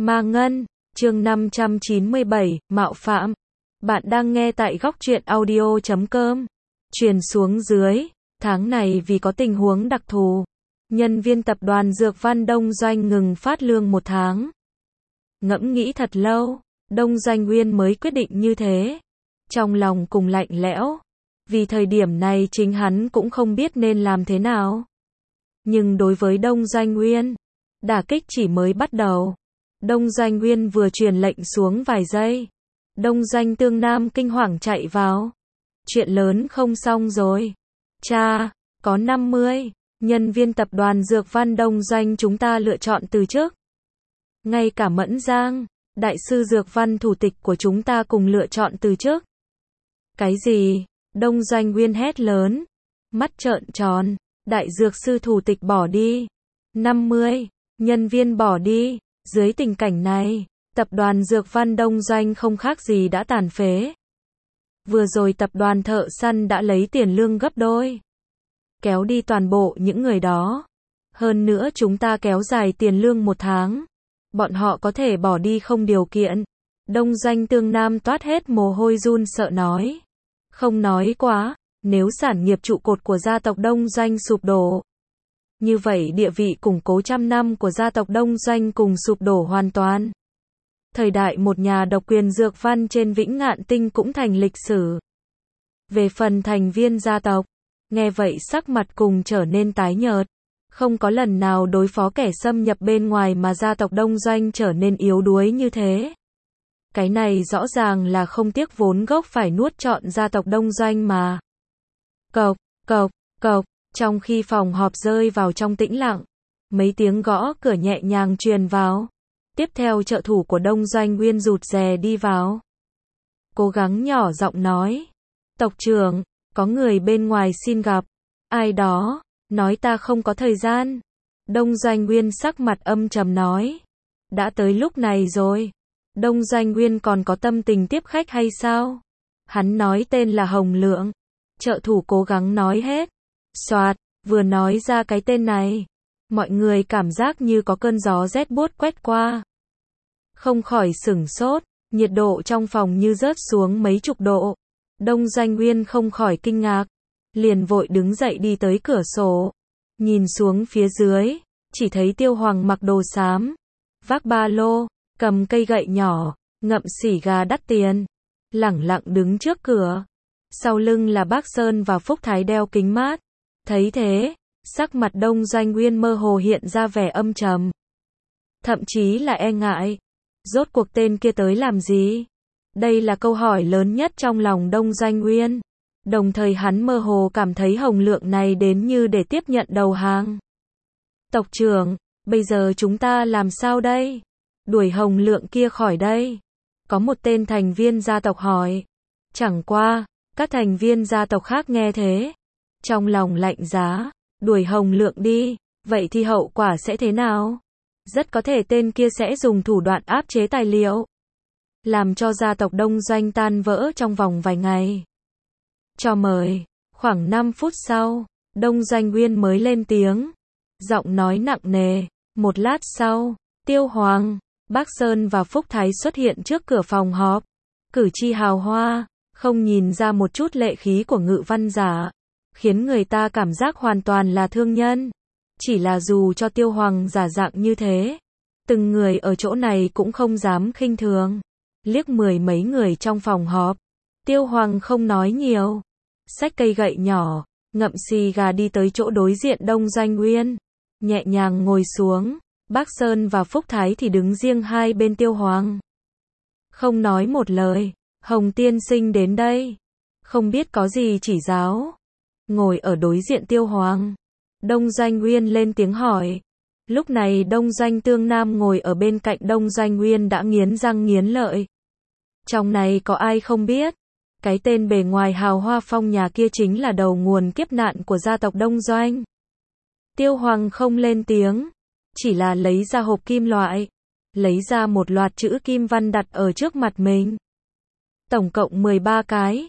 Ma Ngân, chương 597, Mạo Phạm. Bạn đang nghe tại góc truyện audio.com. Truyền xuống dưới, tháng này vì có tình huống đặc thù, nhân viên tập đoàn Dược Văn Đông Doanh ngừng phát lương 1 tháng. Ngẫm nghĩ thật lâu, Đông Doanh Nguyên mới quyết định như thế. Trong lòng cùng lạnh lẽo, vì thời điểm này chính hắn cũng không biết nên làm thế nào. Nhưng đối với Đông Doanh Nguyên, đả kích chỉ mới bắt đầu. Đông Doanh Nguyên vừa truyền lệnh xuống vài giây, Đông Doanh Tương Nam kinh hoàng chạy vào. Chuyện lớn không xong rồi. Cha, có 50 nhân viên tập đoàn Dược Văn Đông Doanh chúng ta lựa chọn từ chức. Ngay cả Mẫn Giang, đại sư Dược Văn thủ tịch của chúng ta cùng lựa chọn từ chức. Cái gì? Đông Doanh Nguyên hét lớn, mắt trợn tròn. Đại dược sư thủ tịch bỏ đi, 50 nhân viên bỏ đi. Dưới tình cảnh này, tập đoàn Dược Văn Đông Doanh không khác gì đã tàn phế. Vừa rồi tập đoàn Thợ Săn đã lấy tiền lương gấp đôi, kéo đi toàn bộ những người đó. Hơn nữa chúng ta kéo dài tiền lương 1 tháng. Bọn họ có thể bỏ đi không điều kiện. Đông Doanh Tương Nam toát hết mồ hôi run sợ nói. Không nói quá, nếu sản nghiệp trụ cột của gia tộc Đông Doanh sụp đổ, như vậy địa vị củng cố trăm năm của gia tộc Đông Doanh cùng sụp đổ hoàn toàn. Thời đại một nhà độc quyền dược văn trên Vĩnh Ngạn Tinh cũng thành lịch sử. Về phần thành viên gia tộc, nghe vậy sắc mặt cùng trở nên tái nhợt. Không có lần nào đối phó kẻ xâm nhập bên ngoài mà gia tộc Đông Doanh trở nên yếu đuối như thế. Cái này rõ ràng là không tiếc vốn gốc phải nuốt trọn gia tộc Đông Doanh mà. Cộc, cộc, cộc, trong khi phòng họp rơi vào trong tĩnh lặng, mấy tiếng gõ cửa nhẹ nhàng truyền vào. Tiếp theo trợ thủ của Đông Doanh Nguyên rụt rè đi vào. Cố gắng nhỏ giọng nói. Tộc trưởng, có người bên ngoài xin gặp. Ai đó, nói ta không có thời gian. Đông Doanh Nguyên sắc mặt âm trầm nói. Đã tới lúc này rồi. Đông Doanh Nguyên còn có tâm tình tiếp khách hay sao? Hắn nói tên là Hồng Lượng. Trợ thủ cố gắng nói hết. Soạt, vừa nói ra cái tên này, mọi người cảm giác như có cơn gió rét buốt quét qua. Không khỏi sửng sốt, nhiệt độ trong phòng như rớt xuống mấy chục độ. Đông Doanh Nguyên không khỏi kinh ngạc, liền vội đứng dậy đi tới cửa sổ, nhìn xuống phía dưới, chỉ thấy Tiêu Hoàng mặc đồ xám, vác ba lô, cầm cây gậy nhỏ, ngậm xỉ gà đắt tiền, lẳng lặng đứng trước cửa. Sau lưng là Bác Sơn và Phúc Thái đeo kính mát. Thấy thế, sắc mặt Đông Doanh Nguyên mơ hồ hiện ra vẻ âm trầm. Thậm chí là e ngại. Rốt cuộc tên kia tới làm gì? Đây là câu hỏi lớn nhất trong lòng Đông Doanh Nguyên. Đồng thời hắn mơ hồ cảm thấy Hồng Lượng này đến như để tiếp nhận đầu hàng. Tộc trưởng, bây giờ chúng ta làm sao đây? Đuổi Hồng Lượng kia khỏi đây. Có một tên thành viên gia tộc hỏi. Chẳng qua, các thành viên gia tộc khác nghe thế, trong lòng lạnh giá, đuổi Hồng Lượng đi, vậy thì hậu quả sẽ thế nào? Rất có thể tên kia sẽ dùng thủ đoạn áp chế tài liệu, làm cho gia tộc Đông Doanh tan vỡ trong vòng vài ngày. Cho mời, khoảng 5 phút sau, Đông Doanh Nguyên mới lên tiếng, giọng nói nặng nề. Một lát sau, Tiêu Hoàng, Bác Sơn và Phúc Thái xuất hiện trước cửa phòng họp, cử chỉ hào hoa, không nhìn ra một chút lệ khí của ngự văn giả, khiến người ta cảm giác hoàn toàn là thương nhân. Chỉ là dù cho Tiêu Hoàng giả dạng như thế, từng người ở chỗ này cũng không dám khinh thường. Liếc 10 mấy người trong phòng họp, Tiêu Hoàng không nói nhiều, xách cây gậy nhỏ, ngậm xì gà đi tới chỗ đối diện Đông Doanh Nguyên, nhẹ nhàng ngồi xuống. Bác Sơn và Phúc Thái thì đứng riêng hai bên Tiêu Hoàng, không nói một lời. Hồng tiên sinh đến đây, không biết có gì chỉ giáo. Ngồi ở đối diện Tiêu Hoàng, Đông Doanh Nguyên lên tiếng hỏi. Lúc này Đông Doanh Tương Nam ngồi ở bên cạnh Đông Doanh Nguyên đã nghiến răng nghiến lợi. Trong này có ai không biết, cái tên bề ngoài hào hoa phong nhà kia chính là đầu nguồn kiếp nạn của gia tộc Đông Doanh. Tiêu Hoàng không lên tiếng, chỉ là lấy ra hộp kim loại, lấy ra một loạt chữ kim văn đặt ở trước mặt mình. Tổng cộng 13 cái,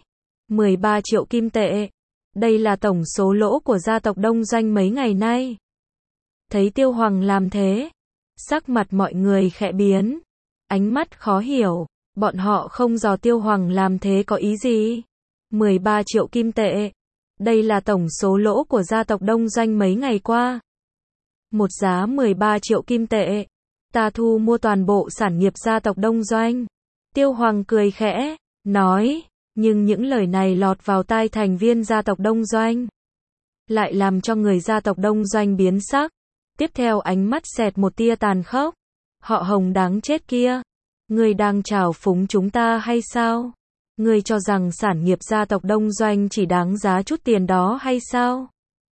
13 triệu kim tệ. Đây là tổng số lỗ của gia tộc Đông Doanh mấy ngày nay. Thấy Tiêu Hoàng làm thế, Sắc mặt mọi người khẽ biến, ánh mắt khó hiểu, bọn họ không dò Tiêu Hoàng làm thế có ý gì? 13 triệu kim tệ. Đây là tổng số lỗ của gia tộc Đông Doanh mấy ngày qua. Một giá 13 triệu kim tệ. Ta thu mua toàn bộ sản nghiệp gia tộc Đông Doanh. Tiêu Hoàng cười khẽ, nói, nhưng những lời này lọt vào tai thành viên gia tộc Đông Doanh, lại làm cho người gia tộc Đông Doanh biến sắc. Tiếp theo ánh mắt xẹt một tia tàn khốc. Họ Hồng đáng chết kia. Ngươi đang trào phúng chúng ta hay sao? Ngươi cho rằng sản nghiệp gia tộc Đông Doanh chỉ đáng giá chút tiền đó hay sao?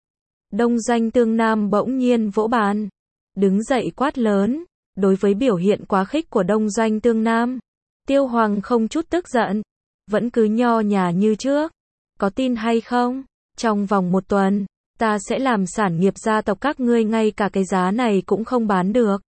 Đông Doanh Tương Nam bỗng nhiên vỗ bàn, đứng dậy quát lớn, đối với biểu hiện quá khích của Đông Doanh Tương Nam, Tiêu Hoàng không chút tức giận, vẫn cứ nho nhã như trước. Có tin hay không? Trong vòng 1 tuần, ta sẽ làm sản nghiệp gia tộc các ngươi ngay cả cái giá này cũng không bán được.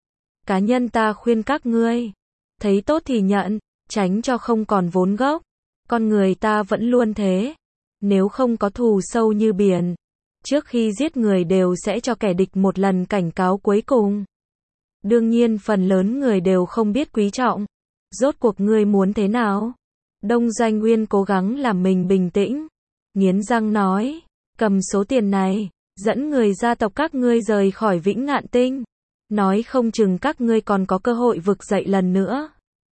Cá nhân ta khuyên các ngươi, thấy tốt thì nhận, tránh cho không còn vốn gốc. Con người ta vẫn luôn thế. Nếu không có thù sâu như biển, trước khi giết người đều sẽ cho kẻ địch một lần cảnh cáo cuối cùng. Đương nhiên phần lớn người đều không biết quý trọng. Rốt cuộc ngươi muốn thế nào? Đông Doanh Nguyên cố gắng làm mình bình tĩnh, nghiến răng nói, cầm số tiền này, dẫn người gia tộc các ngươi rời khỏi Vĩnh Ngạn Tinh. Nói không chừng các ngươi còn có cơ hội vực dậy lần nữa.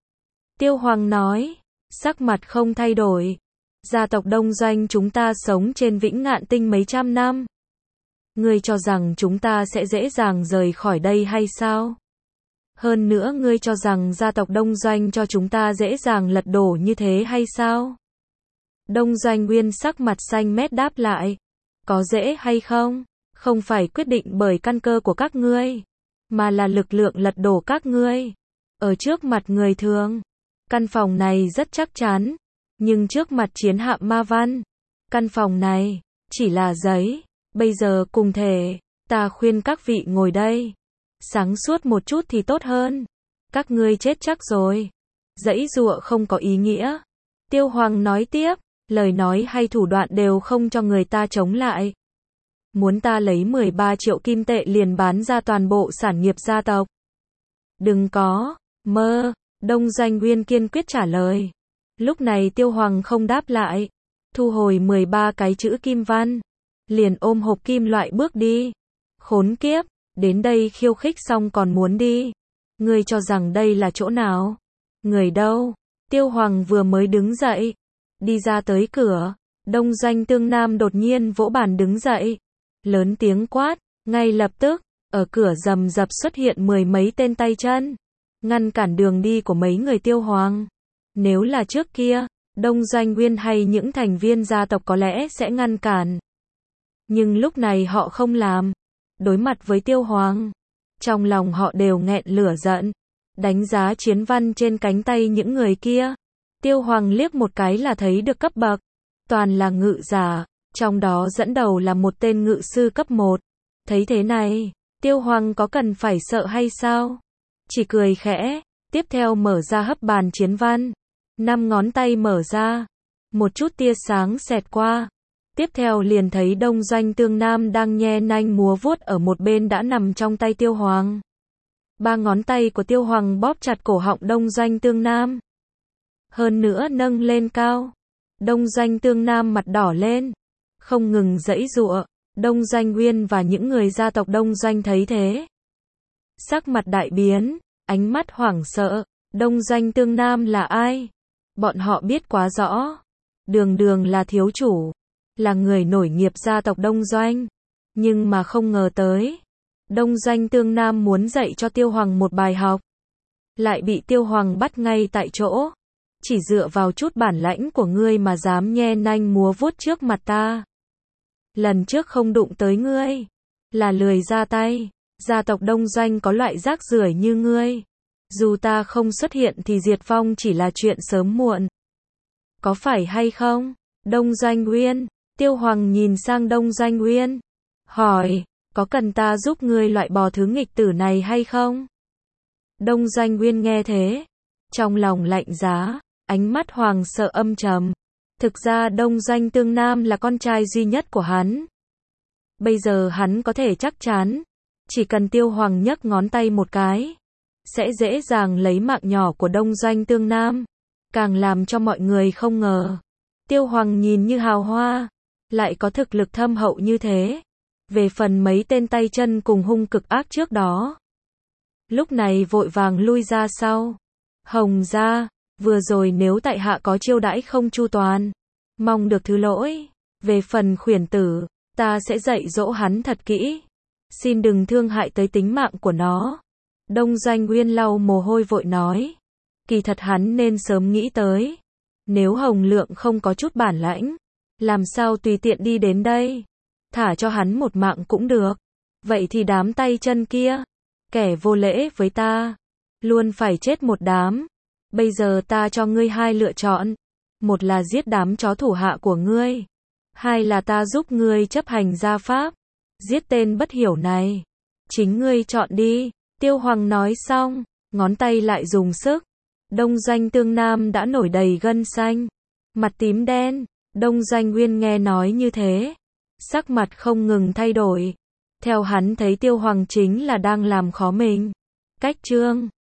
Tiêu Hoàng nói, sắc mặt không thay đổi. Gia tộc Đông Doanh chúng ta sống trên Vĩnh Ngạn Tinh mấy trăm năm. Ngươi cho rằng chúng ta sẽ dễ dàng rời khỏi đây hay sao? Hơn nữa ngươi cho rằng gia tộc Đông Doanh cho chúng ta dễ dàng lật đổ như thế hay sao? Đông Doanh Nguyên sắc mặt xanh mét đáp lại. Có dễ hay không? Không phải quyết định bởi căn cơ của các ngươi, mà là lực lượng lật đổ các ngươi. Ở trước mặt người thường, căn phòng này rất chắc chắn. Nhưng trước mặt chiến hạm ma văn, căn phòng này chỉ là giấy. Bây giờ cùng thể, ta khuyên các vị ngồi đây sáng suốt một chút thì tốt hơn. Các ngươi chết chắc rồi. Giãy giụa không có ý nghĩa. Tiêu Hoàng nói tiếp, lời nói hay thủ đoạn đều không cho người ta chống lại. Muốn ta lấy 13 triệu kim tệ liền bán ra toàn bộ sản nghiệp gia tộc? Đừng có mơ. Đông Doanh Nguyên kiên quyết trả lời. Lúc này Tiêu Hoàng không đáp lại, thu hồi 13 cái chữ kim văn, liền ôm hộp kim loại bước đi. Khốn kiếp, đến đây khiêu khích xong còn muốn đi. Ngươi cho rằng đây là chỗ nào? Người đâu? Tiêu Hoàng vừa mới đứng dậy, đi ra tới cửa, Đông Doanh Tương Nam đột nhiên vỗ bàn đứng dậy, lớn tiếng quát, ngay lập tức, ở cửa rầm rập xuất hiện 10 mấy tên tay chân, ngăn cản đường đi của mấy người Tiêu Hoàng. Nếu là trước kia, Đông Doanh Nguyên hay những thành viên gia tộc có lẽ sẽ ngăn cản. Nhưng lúc này họ không làm. Đối mặt với Tiêu Hoàng, trong lòng họ đều nghẹn lửa giận. Đánh giá chiến văn trên cánh tay những người kia, Tiêu Hoàng liếc một cái là thấy được cấp bậc. Toàn là ngự giả, trong đó dẫn đầu là một tên ngự sư cấp 1. Thấy thế này, Tiêu Hoàng có cần phải sợ hay sao? Chỉ cười khẽ, tiếp theo mở ra hấp bàn chiến văn. 5 ngón tay mở ra, một chút tia sáng xẹt qua. Tiếp theo liền thấy Đông Doanh Tương Nam đang nhe nanh múa vuốt ở một bên đã nằm trong tay Tiêu Hoàng. 3 ngón tay của Tiêu Hoàng bóp chặt cổ họng Đông Doanh Tương Nam. Hơn nữa nâng lên cao. Đông Doanh Tương Nam mặt đỏ lên, không ngừng giãy giụa. Đông Doanh Nguyên và những người gia tộc Đông Doanh thấy thế, sắc mặt đại biến, ánh mắt hoảng sợ. Đông Doanh Tương Nam là ai? Bọn họ biết quá rõ. Đường đường là thiếu chủ, là người nổi nghiệp gia tộc Đông Doanh. Nhưng mà không ngờ tới, Đông Doanh Tương Nam muốn dạy cho Tiêu Hoàng một bài học, lại bị Tiêu Hoàng bắt ngay tại chỗ. Chỉ dựa vào chút bản lãnh của ngươi mà dám nhe nanh múa vuốt trước mặt ta. Lần trước không đụng tới ngươi, là lười ra tay. Gia tộc Đông Doanh có loại rác rưởi như ngươi, dù ta không xuất hiện thì diệt vong chỉ là chuyện sớm muộn. Có phải hay không? Đông Doanh Nguyên. Tiêu Hoàng nhìn sang Đông Doanh Nguyên, hỏi, có cần ta giúp ngươi loại bỏ thứ nghịch tử này hay không? Đông Doanh Nguyên nghe thế, trong lòng lạnh giá, ánh mắt hoàng sợ âm trầm. Thực ra Đông Doanh Tương Nam là con trai duy nhất của hắn. Bây giờ hắn có thể chắc chắn, Chỉ cần Tiêu Hoàng nhấc ngón tay một cái, sẽ dễ dàng lấy mạng nhỏ của Đông Doanh Tương Nam. Càng làm cho mọi người không ngờ, Tiêu Hoàng nhìn như hào hoa, lại có thực lực thâm hậu như thế. Về phần mấy tên tay chân cùng hung cực ác trước đó, lúc này vội vàng lui ra sau. Hồng gia, vừa rồi nếu tại hạ có chiêu đãi không chu toàn, mong được thứ lỗi. Về phần Khuyển tử, ta sẽ dạy dỗ hắn thật kỹ, xin đừng thương hại tới tính mạng của nó. Đông Doanh Uyên lau mồ hôi vội nói, kỳ thật hắn nên sớm nghĩ tới, nếu Hồng Lượng không có chút bản lãnh, làm sao tùy tiện đi đến đây, thả cho hắn một mạng cũng được. Vậy thì đám tay chân kia, kẻ vô lễ với ta, luôn phải chết một đám. Bây giờ ta cho ngươi hai lựa chọn, một là giết đám chó thủ hạ của ngươi, hai là ta giúp ngươi chấp hành gia pháp, giết tên bất hiểu này. Chính ngươi chọn đi. Tiêu Hoàng nói xong, ngón tay lại dùng sức. Đông Doanh Tương Nam đã nổi đầy gân xanh, mặt tím đen. Đông Doanh Uyên nghe nói như thế, sắc mặt không ngừng thay đổi. Theo hắn thấy Tiêu Hoàng chính là đang làm khó mình. Cách chương